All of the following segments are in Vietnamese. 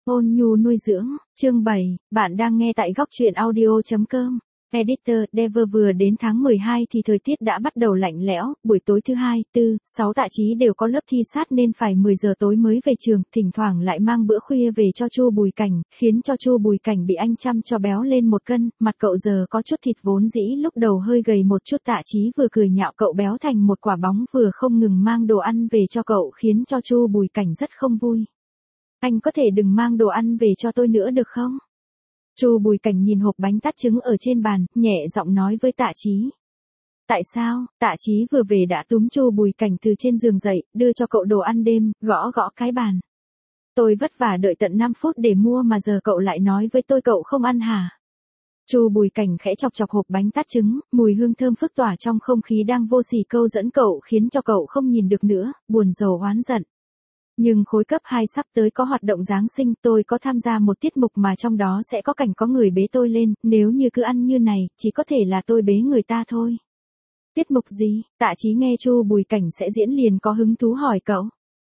Ôn nhu nuôi dưỡng, chương 7, bạn đang nghe tại góc truyện audio.com. Editor, Dever vừa đến tháng 12 thì thời tiết đã bắt đầu lạnh lẽo, buổi tối thứ 2, 4, 6 Tạ Chí đều có lớp thi sát nên phải 10 giờ tối mới về trường, thỉnh thoảng lại mang bữa khuya về cho Chu Bùi Cảnh, khiến cho Chu Bùi Cảnh bị anh chăm cho béo lên 1 cân, mặt cậu giờ có chút thịt vốn dĩ lúc đầu hơi gầy một chút. Tạ Chí vừa cười nhạo cậu béo thành một quả bóng vừa không ngừng mang đồ ăn về cho cậu khiến cho Chu Bùi Cảnh rất không vui. Anh có thể đừng mang đồ ăn về cho tôi nữa được không? Chu Bùi Cảnh nhìn hộp bánh tát trứng ở trên bàn, nhẹ giọng nói với Tạ Chí. Tại sao? Tạ Chí vừa về đã túm Chu Bùi Cảnh từ trên giường dậy, đưa cho cậu đồ ăn đêm, gõ gõ cái bàn. Tôi vất vả đợi tận 5 phút để mua mà giờ cậu lại nói với tôi cậu không ăn hả? Chu Bùi Cảnh khẽ chọc chọc hộp bánh tát trứng, mùi hương thơm phức tỏa trong không khí đang vô sỉ câu dẫn cậu khiến cho cậu không nhìn được nữa, buồn rầu oán giận. Nhưng khối cấp 2 sắp tới có hoạt động Giáng sinh, tôi có tham gia một tiết mục mà trong đó sẽ có cảnh có người bế tôi lên, nếu như cứ ăn như này, chỉ có thể là tôi bế người ta thôi. Tiết mục gì? Tạ Chí nghe Chu Bùi Cảnh sẽ diễn liền có hứng thú hỏi cậu.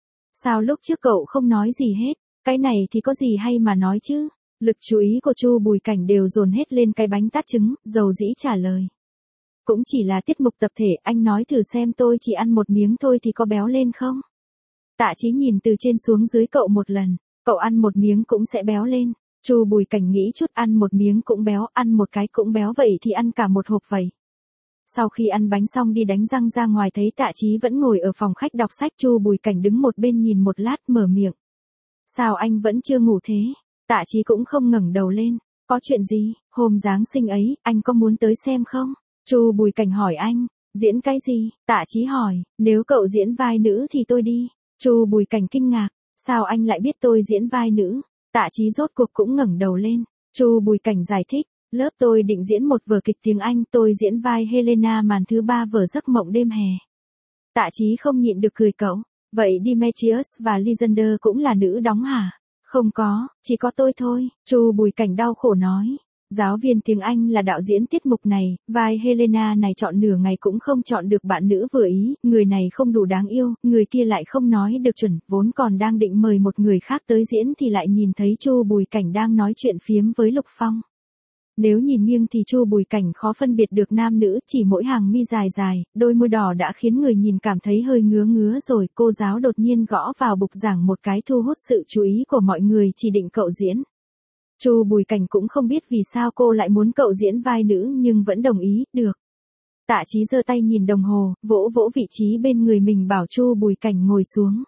Sao lúc trước cậu không nói gì hết? Cái này thì có gì hay mà nói chứ? Lực chú ý của Chu Bùi Cảnh đều dồn hết lên cái bánh tát trứng, dầu dĩ trả lời. Cũng chỉ là tiết mục tập thể, anh nói thử xem tôi chỉ ăn một miếng thôi thì có béo lên không? Tạ Chí nhìn từ trên xuống dưới cậu một lần, cậu ăn một miếng cũng sẽ béo lên. Chu Bùi Cảnh nghĩ chút, ăn một miếng cũng béo, ăn một cái cũng béo, vậy thì ăn cả một hộp vậy. Sau khi ăn bánh xong đi đánh răng ra ngoài thấy Tạ Chí vẫn ngồi ở phòng khách đọc sách, Chu Bùi Cảnh đứng một bên nhìn một lát mở miệng. Sao anh vẫn chưa ngủ thế? Tạ Chí cũng không ngẩng đầu lên. Có chuyện gì? Hôm Giáng sinh ấy, anh có muốn tới xem không? Chu Bùi Cảnh hỏi anh. Diễn cái gì? Tạ Chí hỏi. Nếu cậu diễn vai nữ thì tôi đi. Chu Bùi Cảnh kinh ngạc, sao anh lại biết tôi diễn vai nữ? Tạ Chí rốt cuộc cũng ngẩng đầu lên. Chu Bùi Cảnh giải thích, lớp tôi định diễn một vở kịch tiếng Anh, tôi diễn vai Helena màn thứ 3 vở Giấc mộng đêm hè. Tạ Chí không nhịn được cười cậu, vậy Demetrius và Lysander cũng là nữ đóng hả? Không có, chỉ có tôi thôi, Chu Bùi Cảnh đau khổ nói. Giáo viên tiếng Anh là đạo diễn tiết mục này, vai Helena này chọn nửa ngày cũng không chọn được bạn nữ vừa ý, người này không đủ đáng yêu, người kia lại không nói được chuẩn, vốn còn đang định mời một người khác tới diễn thì lại nhìn thấy Chu Bùi Cảnh đang nói chuyện phiếm với Lục Phong. Nếu nhìn nghiêng thì Chu Bùi Cảnh khó phân biệt được nam nữ, chỉ mỗi hàng mi dài dài, đôi môi đỏ đã khiến người nhìn cảm thấy hơi ngứa ngứa rồi. Cô giáo đột nhiên gõ vào bục giảng một cái thu hút sự chú ý của mọi người, chỉ định cậu diễn. Chu Bùi Cảnh cũng không biết vì sao cô lại muốn cậu diễn vai nữ nhưng vẫn đồng ý, được. Tạ Chí giơ tay nhìn đồng hồ, vỗ vỗ vị trí bên người mình bảo Chu Bùi Cảnh ngồi xuống.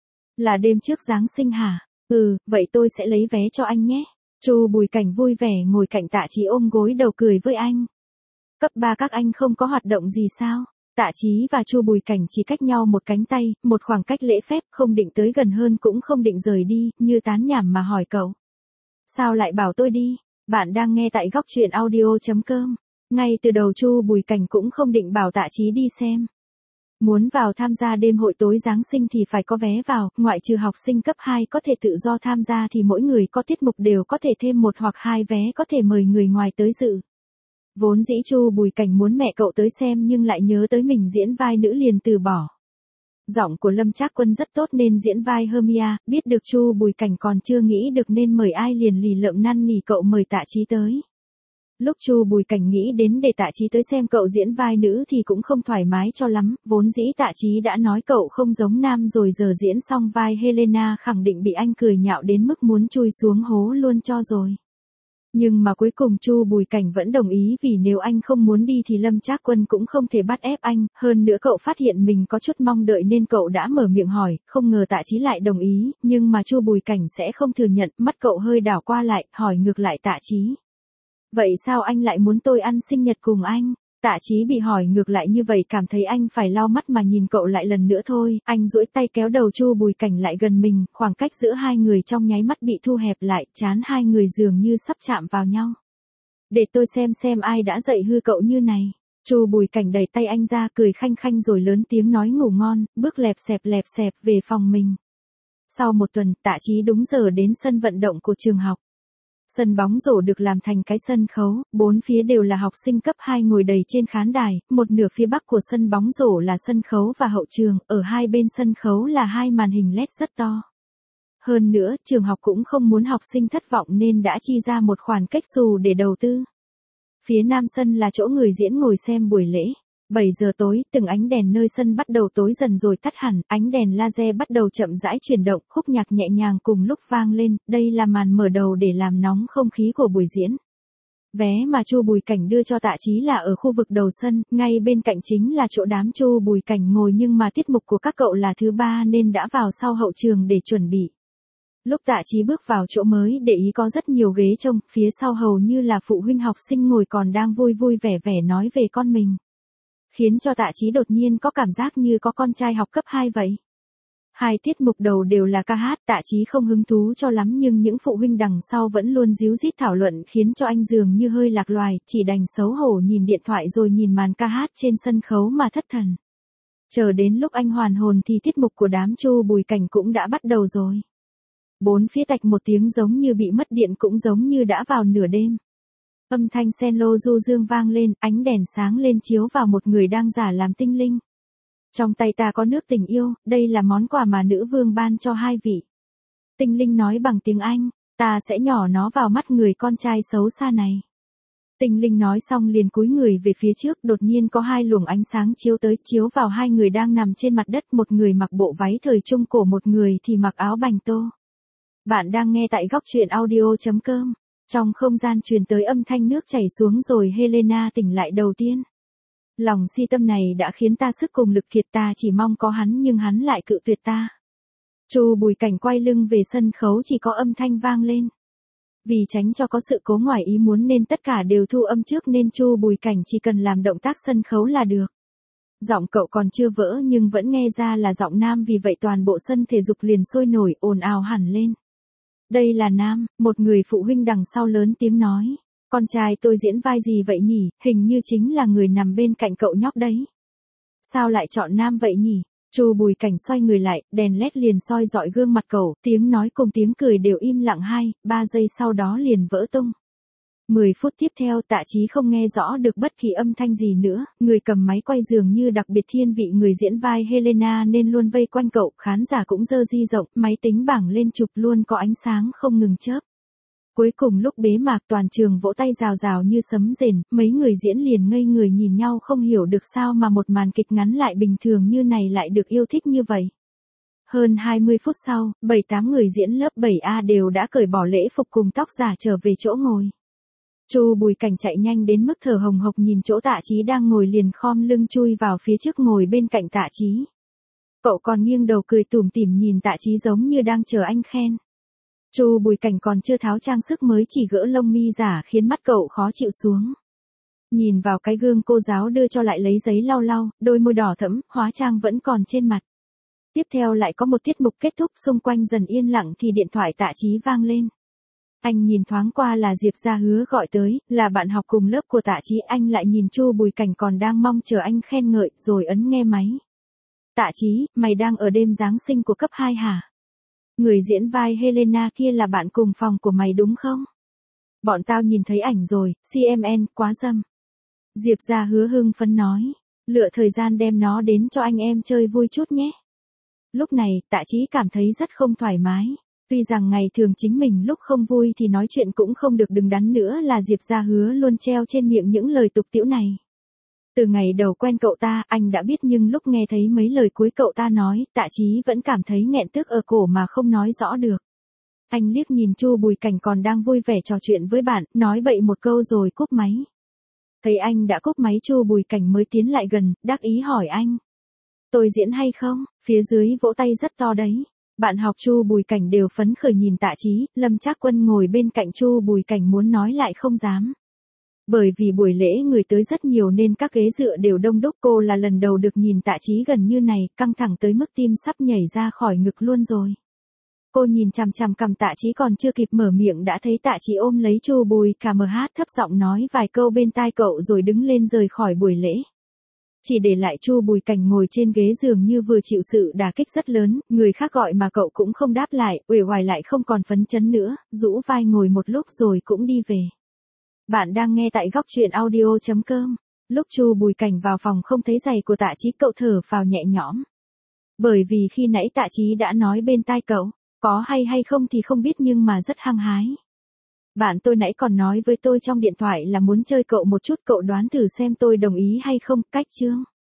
Là đêm trước Giáng sinh hả? Ừ, vậy tôi sẽ lấy vé cho anh nhé. Chu Bùi Cảnh vui vẻ ngồi cạnh Tạ Chí ôm gối đầu cười với anh. Cấp 3 các anh không có hoạt động gì sao? Tạ Chí và Chu Bùi Cảnh chỉ cách nhau một cánh tay, một khoảng cách lễ phép, không định tới gần hơn cũng không định rời đi, như tán nhảm mà hỏi cậu. Sao lại bảo tôi đi? Bạn đang nghe tại góc truyện audio.com. Ngay từ đầu Chu Bùi Cảnh cũng không định bảo Tạ Chí đi xem. Muốn vào tham gia đêm hội tối Giáng sinh thì phải có vé vào, ngoại trừ học sinh cấp 2 có thể tự do tham gia thì mỗi người có tiết mục đều có thể thêm 1 hoặc 2 vé, có thể mời người ngoài tới dự. Vốn dĩ Chu Bùi Cảnh muốn mẹ cậu tới xem nhưng lại nhớ tới mình diễn vai nữ liền từ bỏ. Giọng của Lâm Trác Quân rất tốt nên diễn vai Hermia, biết được Chu Bùi Cảnh còn chưa nghĩ được nên mời ai liền lì lợm năn nỉ cậu mời Tạ Chí tới. Lúc Chu Bùi Cảnh nghĩ đến để Tạ Chí tới xem cậu diễn vai nữ thì cũng không thoải mái cho lắm, vốn dĩ Tạ Chí đã nói cậu không giống nam rồi, giờ diễn xong vai Helena khẳng định bị anh cười nhạo đến mức muốn chui xuống hố luôn cho rồi. Nhưng mà cuối cùng Chu Bùi Cảnh vẫn đồng ý vì nếu anh không muốn đi thì Lâm Trác Quân cũng không thể bắt ép anh, hơn nữa cậu phát hiện mình có chút mong đợi nên cậu đã mở miệng hỏi, không ngờ Tạ Chí lại đồng ý, nhưng mà Chu Bùi Cảnh sẽ không thừa nhận, mắt cậu hơi đảo qua lại, hỏi ngược lại Tạ Chí. Vậy sao anh lại muốn tôi ăn sinh nhật cùng anh? Tạ Chí bị hỏi ngược lại như vậy cảm thấy anh phải lau mắt mà nhìn cậu lại lần nữa thôi, anh duỗi tay kéo đầu Chu Bùi Cảnh lại gần mình, khoảng cách giữa hai người trong nháy mắt bị thu hẹp lại, trán hai người dường như sắp chạm vào nhau. Để tôi xem ai đã dạy hư cậu như này. Chu Bùi Cảnh đẩy tay anh ra cười khanh khanh rồi lớn tiếng nói ngủ ngon, bước lẹp xẹp về phòng mình. Sau 1 tuần, Tạ Chí đúng giờ đến sân vận động của trường học. Sân bóng rổ được làm thành cái sân khấu, 4 phía đều là học sinh cấp 2 ngồi đầy trên khán đài, một nửa phía bắc của sân bóng rổ là sân khấu và hậu trường, ở hai bên sân khấu là 2 màn hình LED rất to. Hơn nữa, trường học cũng không muốn học sinh thất vọng nên đã chi ra một khoản cách xù để đầu tư. Phía nam sân là chỗ người diễn ngồi xem buổi lễ. 7 giờ tối, từng ánh đèn nơi sân bắt đầu tối dần rồi tắt hẳn, ánh đèn laser bắt đầu chậm rãi chuyển động, khúc nhạc nhẹ nhàng cùng lúc vang lên, đây là màn mở đầu để làm nóng không khí của buổi diễn. Vé mà Chu Bùi Cảnh đưa cho Tạ Chí là ở khu vực đầu sân, ngay bên cạnh chính là chỗ đám Chu Bùi Cảnh ngồi, nhưng mà tiết mục của các cậu là thứ ba nên đã vào sau hậu trường để chuẩn bị. Lúc Tạ Chí bước vào chỗ mới để ý có rất nhiều ghế trông, phía sau hầu như là phụ huynh học sinh ngồi còn đang vui vui vẻ vẻ nói về con mình. Khiến cho Tạ Chí đột nhiên có cảm giác như có con trai học cấp 2 vậy. Hai tiết mục đầu đều là ca hát, Tạ Chí không hứng thú cho lắm nhưng những phụ huynh đằng sau vẫn luôn díu dít thảo luận khiến cho anh dường như hơi lạc loài, chỉ đành xấu hổ nhìn điện thoại rồi nhìn màn ca hát trên sân khấu mà thất thần. Chờ đến lúc anh hoàn hồn thì tiết mục của đám Chu Bùi Cảnh cũng đã bắt đầu rồi. Bốn phía tạch một tiếng giống như bị mất điện, cũng giống như đã vào nửa đêm. Âm thanh sen lô du dương vang lên, ánh đèn sáng lên chiếu vào một người đang giả làm tinh linh. Trong tay ta có nước tình yêu, đây là món quà mà nữ vương ban cho hai vị. Tinh linh nói bằng tiếng Anh, ta sẽ nhỏ nó vào mắt người con trai xấu xa này. Tinh linh nói xong liền cúi người về phía trước, đột nhiên có hai luồng ánh sáng chiếu tới, chiếu vào hai người đang nằm trên mặt đất, một người mặc bộ váy thời trung cổ, một người thì mặc áo bành tô. Bạn đang nghe tại góc truyện audio.com. Trong không gian truyền tới âm thanh nước chảy xuống rồi Helena tỉnh lại đầu tiên. Lòng si tâm này đã khiến ta sức cùng lực kiệt, ta chỉ mong có hắn nhưng hắn lại cự tuyệt ta. Chu Bùi Cảnh quay lưng về sân khấu, chỉ có âm thanh vang lên. Vì tránh cho có sự cố ngoài ý muốn nên tất cả đều thu âm trước nên Chu Bùi Cảnh chỉ cần làm động tác sân khấu là được. Giọng cậu còn chưa vỡ nhưng vẫn nghe ra là giọng nam, vì vậy toàn bộ sân thể dục liền sôi nổi ồn ào hẳn lên. Đây là Nam, một người phụ huynh đằng sau lớn tiếng nói. Con trai tôi diễn vai gì vậy nhỉ, hình như chính là người nằm bên cạnh cậu nhóc đấy. Sao lại chọn Nam vậy nhỉ? Chu Bùi Cảnh xoay người lại, đèn led liền soi dọi gương mặt cậu, tiếng nói cùng tiếng cười đều im lặng 2-3 giây sau đó liền vỡ tung. 10 phút tiếp theo Tạ Chí không nghe rõ được bất kỳ âm thanh gì nữa, người cầm máy quay dường như đặc biệt thiên vị người diễn vai Helena nên luôn vây quanh cậu, khán giả cũng dơ di rộng, máy tính bảng lên chụp luôn có ánh sáng không ngừng chớp. Cuối cùng lúc bế mạc toàn trường vỗ tay rào rào như sấm rền, mấy người diễn liền ngây người nhìn nhau không hiểu được sao mà một màn kịch ngắn lại bình thường như này lại được yêu thích như vậy. Hơn 20 phút sau, 7-8 người diễn lớp 7A đều đã cởi bỏ lễ phục cùng tóc giả trở về chỗ ngồi. Chu Bùi Cảnh chạy nhanh đến mức thở hồng hộc, nhìn chỗ Tạ Chí đang ngồi liền khom lưng chui vào phía trước ngồi bên cạnh Tạ Chí. Cậu còn nghiêng đầu cười tủm tỉm nhìn Tạ Chí giống như đang chờ anh khen. Chu Bùi Cảnh còn chưa tháo trang sức mới chỉ gỡ lông mi giả khiến mắt cậu khó chịu xuống. Nhìn vào cái gương cô giáo đưa cho lại lấy giấy lau lau, đôi môi đỏ thẫm, hóa trang vẫn còn trên mặt. Tiếp theo lại có một tiết mục kết thúc, xung quanh dần yên lặng thì điện thoại Tạ Chí vang lên. Anh nhìn thoáng qua là Diệp Gia Hứa gọi tới, là bạn học cùng lớp của Tạ Chí, anh lại nhìn Chu Bùi Cảnh còn đang mong chờ anh khen ngợi, rồi ấn nghe máy. Tạ Chí, mày đang ở đêm Giáng sinh của cấp 2 hả? Người diễn vai Helena kia là bạn cùng phòng của mày đúng không? Bọn tao nhìn thấy ảnh rồi, CMN, quá dâm. Diệp Gia Hứa hưng phấn nói, lựa thời gian đem nó đến cho anh em chơi vui chút nhé. Lúc này, Tạ Chí cảm thấy rất không thoải mái. Tuy rằng ngày thường chính mình lúc không vui thì nói chuyện cũng không được đứng đắn nữa là Diệp Gia Hứa luôn treo trên miệng những lời tục tĩu này. Từ ngày đầu quen cậu ta, anh đã biết nhưng lúc nghe thấy mấy lời cuối cậu ta nói, Tạ Chí vẫn cảm thấy nghẹn tức ở cổ mà không nói rõ được. Anh liếc nhìn Chu Bùi Cảnh còn đang vui vẻ trò chuyện với bạn, nói bậy một câu rồi cúp máy. Thấy anh đã cúp máy Chu Bùi Cảnh mới tiến lại gần, đắc ý hỏi anh. Tôi diễn hay không? Phía dưới vỗ tay rất to đấy. Bạn học Chu Bùi Cảnh đều phấn khởi nhìn Tạ Chí, Lâm Trác Quân ngồi bên cạnh Chu Bùi Cảnh muốn nói lại không dám. Bởi vì buổi lễ người tới rất nhiều nên các ghế dựa đều đông đúc, cô là lần đầu được nhìn Tạ Chí gần như này, căng thẳng tới mức tim sắp nhảy ra khỏi ngực luôn rồi. Cô nhìn chằm chằm cằm Tạ Chí còn chưa kịp mở miệng đã thấy Tạ Chí ôm lấy Chu Bùi Cả hát thấp giọng nói vài câu bên tai cậu rồi đứng lên rời khỏi buổi lễ. Chỉ để lại Chu Bùi Cảnh ngồi trên ghế dường như vừa chịu sự đả kích rất lớn, người khác gọi mà cậu cũng không đáp lại, uể oải lại không còn phấn chấn nữa, rũ vai ngồi một lúc rồi cũng đi về. Bạn đang nghe tại góc truyện audio.com. Lúc Chu Bùi Cảnh vào phòng không thấy giày của Tạ Chí, cậu thở phào nhẹ nhõm. Bởi vì khi nãy Tạ Chí đã nói bên tai cậu, Có hay không thì không biết nhưng mà rất hăng hái. Bạn tôi nãy còn nói với tôi trong điện thoại là muốn chơi cậu một chút, cậu đoán thử xem tôi đồng ý hay không, cách chương.